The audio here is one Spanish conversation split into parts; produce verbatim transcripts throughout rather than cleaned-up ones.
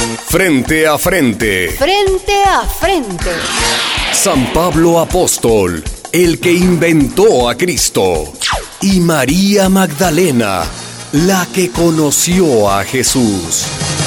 Frente a frente. Frente a frente. San Pablo Apóstol, el que inventó a Cristo. Y María Magdalena, la que conoció a Jesús.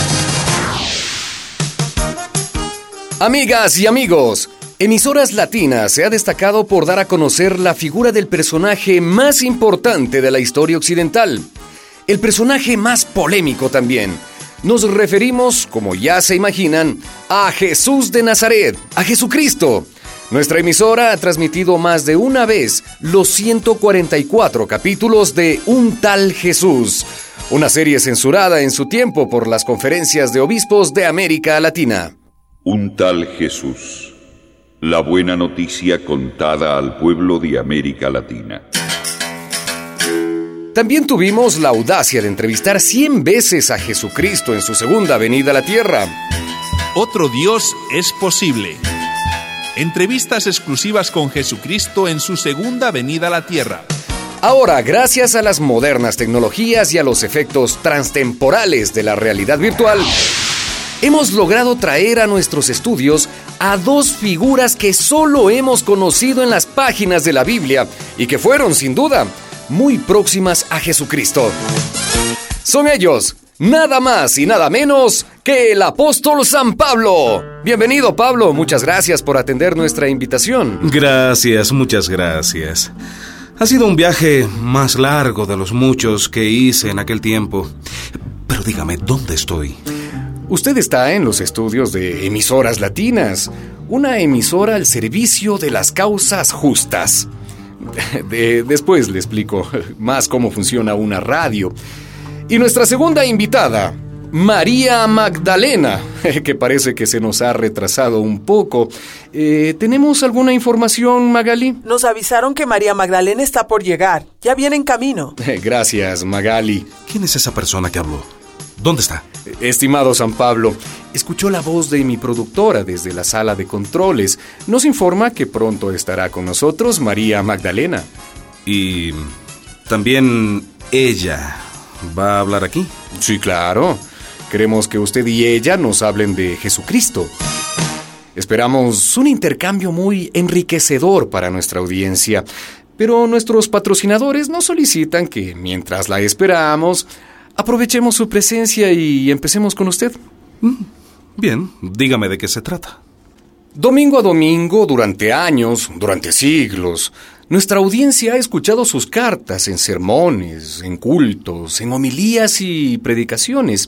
Amigas y amigos, Emisoras Latinas se ha destacado por dar a conocer la figura del personaje más importante de la historia occidental. El personaje más polémico también. Nos referimos, como ya se imaginan, a Jesús de Nazaret, a Jesucristo. Nuestra emisora ha transmitido más de una vez los ciento cuarenta y cuatro capítulos de Un Tal Jesús, una serie censurada en su tiempo por las conferencias de obispos de América Latina. Un Tal Jesús, la buena noticia contada al pueblo de América Latina. También tuvimos la audacia de entrevistar cien veces a Jesucristo en su segunda venida a la tierra. Otro Dios es posible. Entrevistas exclusivas con Jesucristo en su segunda venida a la tierra. Ahora, gracias a las modernas tecnologías y a los efectos transtemporales de la realidad virtual, hemos logrado traer a nuestros estudios a dos figuras que solo hemos conocido en las páginas de la Biblia y que fueron, sin duda, muy próximas a Jesucristo. Son ellos, nada más y nada menos que el apóstol San Pablo. Bienvenido, Pablo. Muchas gracias por atender nuestra invitación. Gracias, muchas gracias. Ha sido un viaje más largo de los muchos que hice en aquel tiempo. Pero dígame, ¿dónde estoy? Usted está en los estudios de Emisoras Latinas, una emisora al servicio de las causas justas. De, después le explico más cómo funciona una radio. Y nuestra segunda invitada, María Magdalena, que parece que se nos ha retrasado un poco. Eh, ¿Tenemos alguna información, Magali? Nos avisaron que María Magdalena está por llegar. Ya viene en camino. Gracias, Magali. ¿Quién es esa persona que habló? ¿Dónde está? Estimado San Pablo, escuchó la voz de mi productora desde la sala de controles. Nos informa que pronto estará con nosotros María Magdalena. ¿Y también ella va a hablar aquí? Sí, claro. Queremos que usted y ella nos hablen de Jesucristo. Esperamos un intercambio muy enriquecedor para nuestra audiencia, pero nuestros patrocinadores nos solicitan que, mientras la esperamos, aprovechemos su presencia y empecemos con usted. Bien, dígame de qué se trata. Domingo a domingo, durante años, durante siglos, nuestra audiencia ha escuchado sus cartas en sermones, en cultos, en homilías y predicaciones.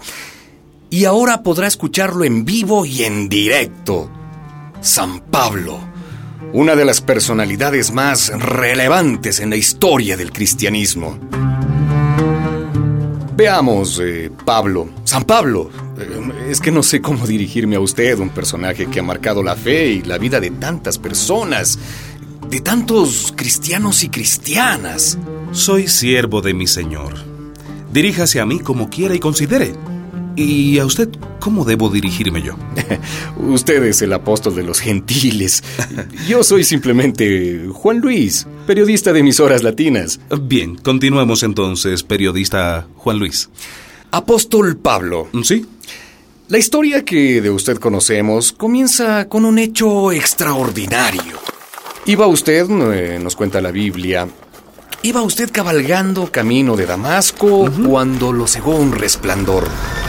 Y ahora podrá escucharlo en vivo y en directo. San Pablo, una de las personalidades más relevantes en la historia del cristianismo. Veamos, eh, Pablo, San Pablo, eh, es que no sé cómo dirigirme a usted, un personaje que ha marcado la fe y la vida de tantas personas, de tantos cristianos y cristianas. Soy siervo de mi Señor. Diríjase a mí como quiera y considere. ¿Y a usted cómo debo dirigirme yo? Usted es el apóstol de los gentiles. Yo soy simplemente Juan Luis, periodista de Emisoras Latinas. Bien, continuemos entonces, periodista Juan Luis. Apóstol Pablo. ¿Sí? La historia que de usted conocemos comienza con un hecho extraordinario. Iba usted, eh, nos cuenta la Biblia, iba usted cabalgando camino de Damasco uh-huh. cuando lo cegó un resplandor.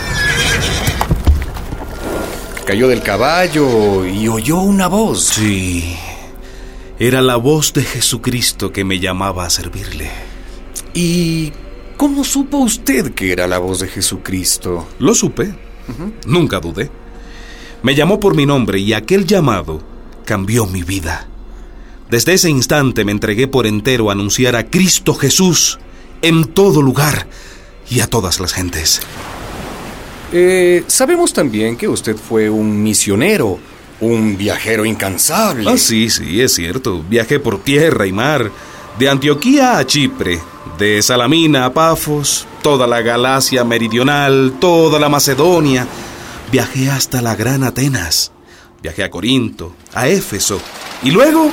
Cayó del caballo y oyó una voz. Sí, era la voz de Jesucristo que me llamaba a servirle. ¿Y cómo supo usted que era la voz de Jesucristo? Lo supe, uh-huh. Nunca dudé. Me llamó por mi nombre y aquel llamado cambió mi vida. Desde ese instante me entregué por entero a anunciar a Cristo Jesús en todo lugar y a todas las gentes. Eh, sabemos también que usted fue un misionero, un viajero incansable. Ah, sí, sí, es cierto. Viajé por tierra y mar, de Antioquía a Chipre, de Salamina a Pafos, toda la Galacia meridional, toda la Macedonia. Viajé hasta la gran Atenas. Viajé a Corinto, a Éfeso y luego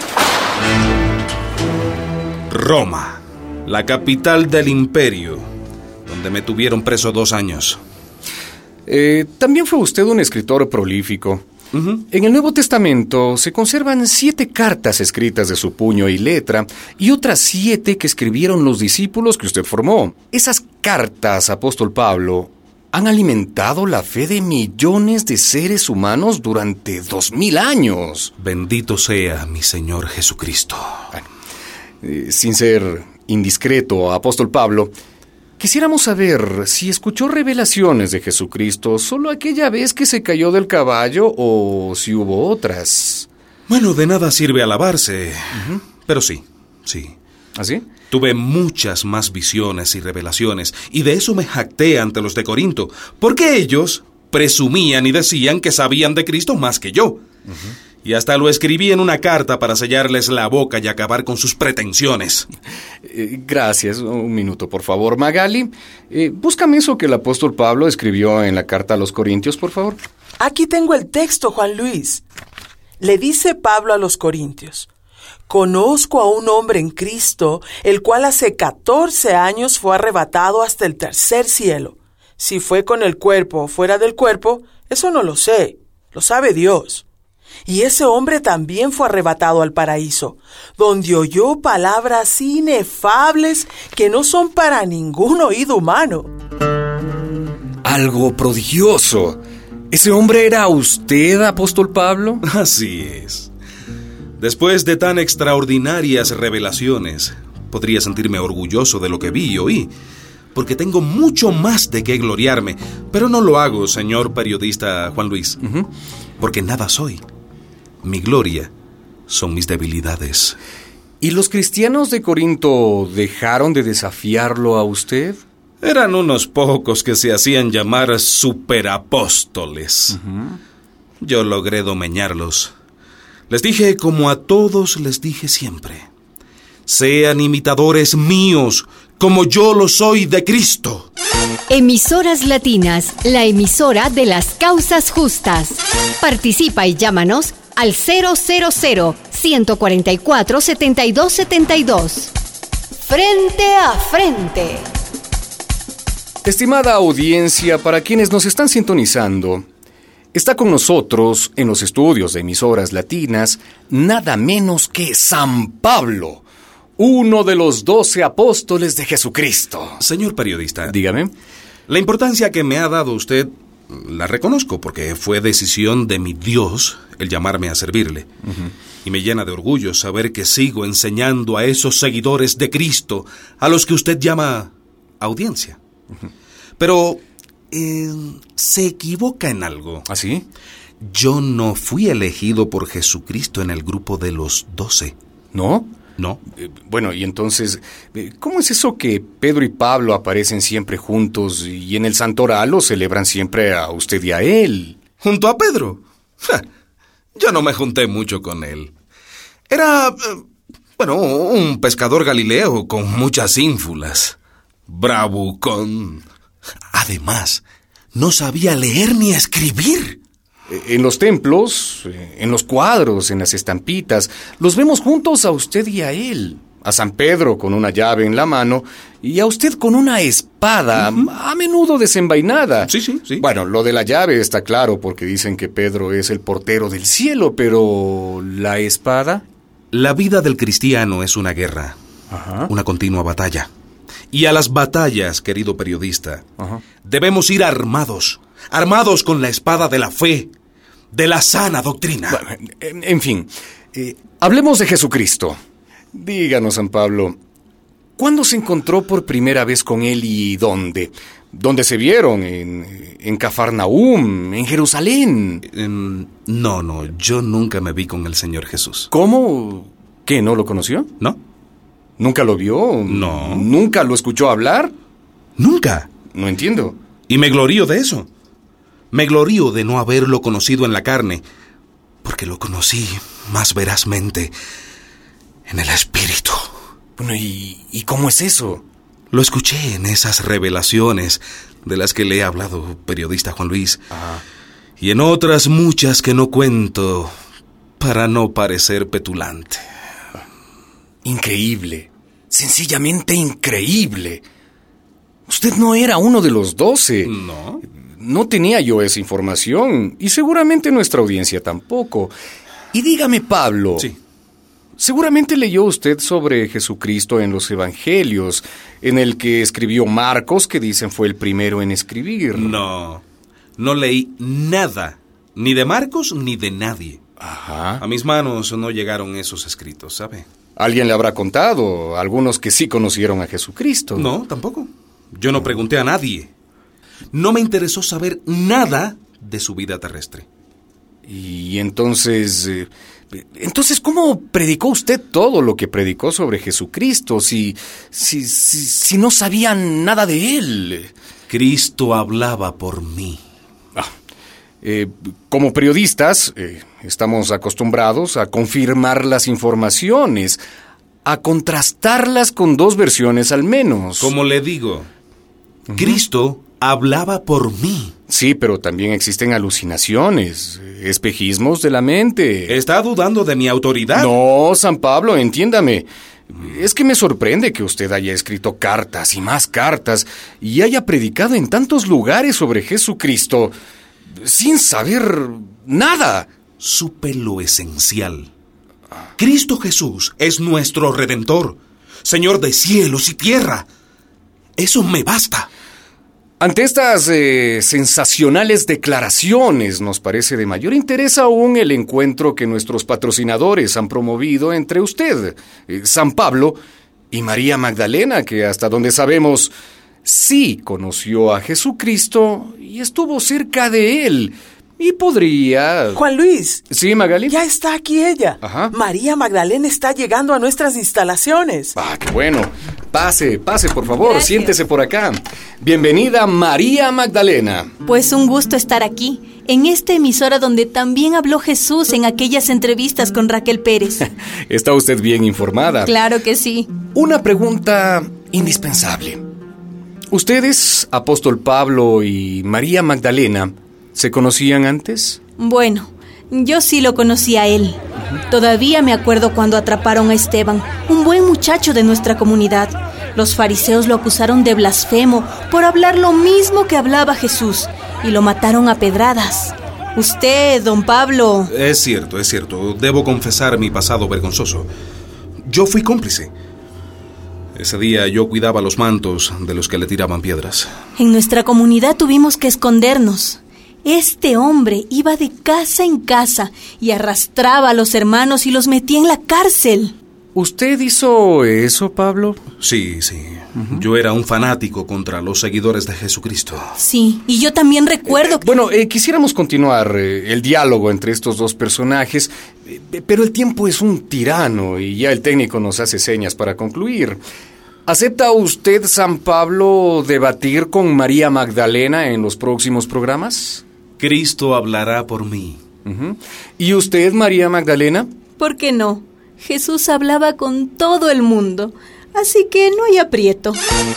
Roma, la capital del imperio, donde me tuvieron preso dos años. Eh, también fue usted un escritor prolífico. Uh-huh. En el Nuevo Testamento se conservan siete cartas escritas de su puño y letra y otras siete que escribieron los discípulos que usted formó. Esas cartas, apóstol Pablo, han alimentado la fe de millones de seres humanos durante dos mil años. Bendito sea mi Señor Jesucristo. Bueno, eh, sin ser indiscreto, apóstol Pablo, quisiéramos saber si escuchó revelaciones de Jesucristo solo aquella vez que se cayó del caballo o si hubo otras. Bueno, de nada sirve alabarse, uh-huh. pero sí, sí. ¿Así? Tuve muchas más visiones y revelaciones, y de eso me jacté ante los de Corinto, porque ellos presumían y decían que sabían de Cristo más que yo. Uh-huh. Y hasta lo escribí en una carta para sellarles la boca y acabar con sus pretensiones. Eh, gracias. Un minuto, por favor. Magali, eh, búscame eso que el apóstol Pablo escribió en la carta a los Corintios, por favor. Aquí tengo el texto, Juan Luis. Le dice Pablo a los Corintios: conozco a un hombre en Cristo, el cual hace catorce años fue arrebatado hasta el tercer cielo. Si fue con el cuerpo o fuera del cuerpo, eso no lo sé, lo sabe Dios. Y ese hombre también fue arrebatado al paraíso, donde oyó palabras inefables que no son para ningún oído humano. Algo prodigioso. ¿Ese hombre era usted, apóstol Pablo? Así es. Después de tan extraordinarias revelaciones, podría sentirme orgulloso de lo que vi y oí, porque tengo mucho más de qué gloriarme, pero no lo hago, señor periodista Juan Luis, uh-huh. porque nada soy. Mi gloria son mis debilidades. ¿Y los cristianos de Corinto dejaron de desafiarlo a usted? Eran unos pocos que se hacían llamar superapóstoles. Uh-huh. Yo logré domeñarlos. Les dije como a todos les dije siempre: sean imitadores míos, como yo lo soy de Cristo. Emisoras Latinas, la emisora de las causas justas. Participa y llámanos al cero cero cero, uno cuatro cuatro, siete dos siete dos. Frente a frente. Estimada audiencia, para quienes nos están sintonizando, está con nosotros en los estudios de Emisoras Latinas nada menos que San Pablo, uno de los doce apóstoles de Jesucristo. Señor periodista, dígame. La importancia que me ha dado usted la reconozco, porque fue decisión de mi Dios el llamarme a servirle. Uh-huh. Y me llena de orgullo saber que sigo enseñando a esos seguidores de Cristo, a los que usted llama audiencia. Uh-huh. Pero eh, se equivoca en algo. ¿Ah, sí? Yo no fui elegido por Jesucristo en el grupo de los doce. ¿No? No. Eh, bueno, y entonces, ¿cómo es eso que Pedro y Pablo aparecen siempre juntos y en el santoral lo celebran siempre a usted y a él? ¿Junto a Pedro? Ja, yo no me junté mucho con él. Era, eh, bueno, un pescador galileo con muchas ínfulas. Bravucón. Además, no sabía leer ni escribir. En los templos, en los cuadros, en las estampitas, los vemos juntos a usted y a él. A San Pedro con una llave en la mano y a usted con una espada, uh-huh. a menudo desenvainada. Sí, sí, sí. Bueno, lo de la llave está claro porque dicen que Pedro es el portero del cielo, pero ¿la espada? La vida del cristiano es una guerra, uh-huh. una continua batalla. Y a las batallas, querido periodista, uh-huh. debemos ir armados, armados con la espada de la fe, de la sana doctrina. Bueno, en, en fin, eh, hablemos de Jesucristo. Díganos, San Pablo, ¿cuándo se encontró por primera vez con él y dónde? ¿Dónde se vieron? ¿En, en Cafarnaúm? ¿En Jerusalén? En, no, no, yo nunca me vi con el Señor Jesús. ¿Cómo? ¿Qué, no lo conoció? No. ¿Nunca lo vio? No. ¿Nunca lo escuchó hablar? Nunca. No entiendo. Y me glorío de eso. Me glorío de no haberlo conocido en la carne, porque lo conocí más verazmente en el Espíritu. Bueno, ¿y, y cómo es eso? Lo escuché en esas revelaciones de las que le he hablado, periodista Juan Luis. Ajá. Y en otras muchas que no cuento para no parecer petulante. Increíble. Sencillamente increíble. Usted no era uno de los doce. No. no tenía yo esa información y seguramente nuestra audiencia tampoco. Y dígame, Pablo. Sí. Seguramente leyó usted sobre Jesucristo en los Evangelios, en el que escribió Marcos, que dicen fue el primero en escribir. No, no leí nada, ni de Marcos ni de nadie. Ajá. A mis manos no llegaron esos escritos, ¿sabe? Alguien le habrá contado, algunos que sí conocieron a Jesucristo. No, tampoco. Yo no pregunté a nadie. No me interesó saber nada de su vida terrestre. Y entonces... Eh, entonces, ¿cómo predicó usted todo lo que predicó sobre Jesucristo si, si, si, si no sabía nada de él? Cristo hablaba por mí. Ah, eh, como periodistas, eh, estamos acostumbrados a confirmar las informaciones, a contrastarlas con dos versiones al menos. Como le digo, uh-huh. Cristo hablaba por mí. Sí, pero también existen alucinaciones, espejismos de la mente. ¿Está dudando de mi autoridad? No, San Pablo, entiéndame. Es que me sorprende que usted haya escrito cartas y más cartas y haya predicado en tantos lugares sobre Jesucristo sin saber nada. Supe lo esencial. Cristo Jesús es nuestro Redentor, Señor de cielos y tierra. Eso me basta. Ante estas eh, sensacionales declaraciones, nos parece de mayor interés aún el encuentro que nuestros patrocinadores han promovido entre usted, eh, San Pablo, y María Magdalena, que hasta donde sabemos, sí conoció a Jesucristo y estuvo cerca de él. Y podría... Juan Luis. Sí, Magali. Ya está aquí ella. Ajá. María Magdalena está llegando a nuestras instalaciones. Ah, qué bueno. Pase, pase, por favor. Gracias. Siéntese por acá. Bienvenida, María Magdalena. Pues un gusto estar aquí, en esta emisora donde también habló Jesús en aquellas entrevistas con Raquel Pérez. Está usted bien informada. Claro que sí. Una pregunta indispensable. ¿Ustedes, apóstol Pablo y María Magdalena, se conocían antes? Bueno, yo sí lo conocí a él. Todavía me acuerdo cuando atraparon a Esteban, un buen muchacho de nuestra comunidad. Los fariseos lo acusaron de blasfemo por hablar lo mismo que hablaba Jesús y lo mataron a pedradas. Usted, don Pablo... Es cierto, es cierto. Debo confesar mi pasado vergonzoso. Yo fui cómplice. Ese día yo cuidaba los mantos de los que le tiraban piedras. En nuestra comunidad tuvimos que escondernos. Este hombre iba de casa en casa y arrastraba a los hermanos y los metía en la cárcel. ¿Usted hizo eso, Pablo? Sí, sí. Uh-huh. Yo era un fanático contra los seguidores de Jesucristo. Sí, y yo también recuerdo... Eh, que... Bueno, eh, quisiéramos continuar eh, el diálogo entre estos dos personajes, eh, pero el tiempo es un tirano y ya el técnico nos hace señas para concluir. ¿Acepta usted, San Pablo, debatir con María Magdalena en los próximos programas? Cristo hablará por mí. Uh-huh. ¿Y usted, María Magdalena? ¿Por qué no? Jesús hablaba con todo el mundo, así que no hay aprieto.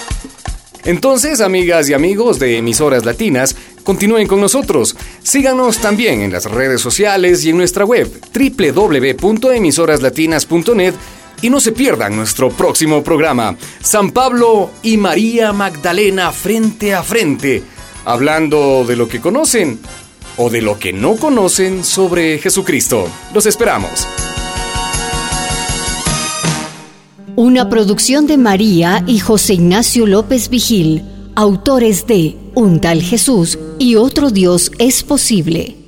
Entonces, amigas y amigos de Emisoras Latinas, continúen con nosotros. Síganos también en las redes sociales y en nuestra web doble u doble u doble u punto emisoras latinas punto net y no se pierdan nuestro próximo programa, San Pablo y María Magdalena frente a frente, hablando de lo que conocen o de lo que no conocen sobre Jesucristo. Los esperamos. Una producción de María y José Ignacio López Vigil, autores de Un tal Jesús y otro Dios es posible.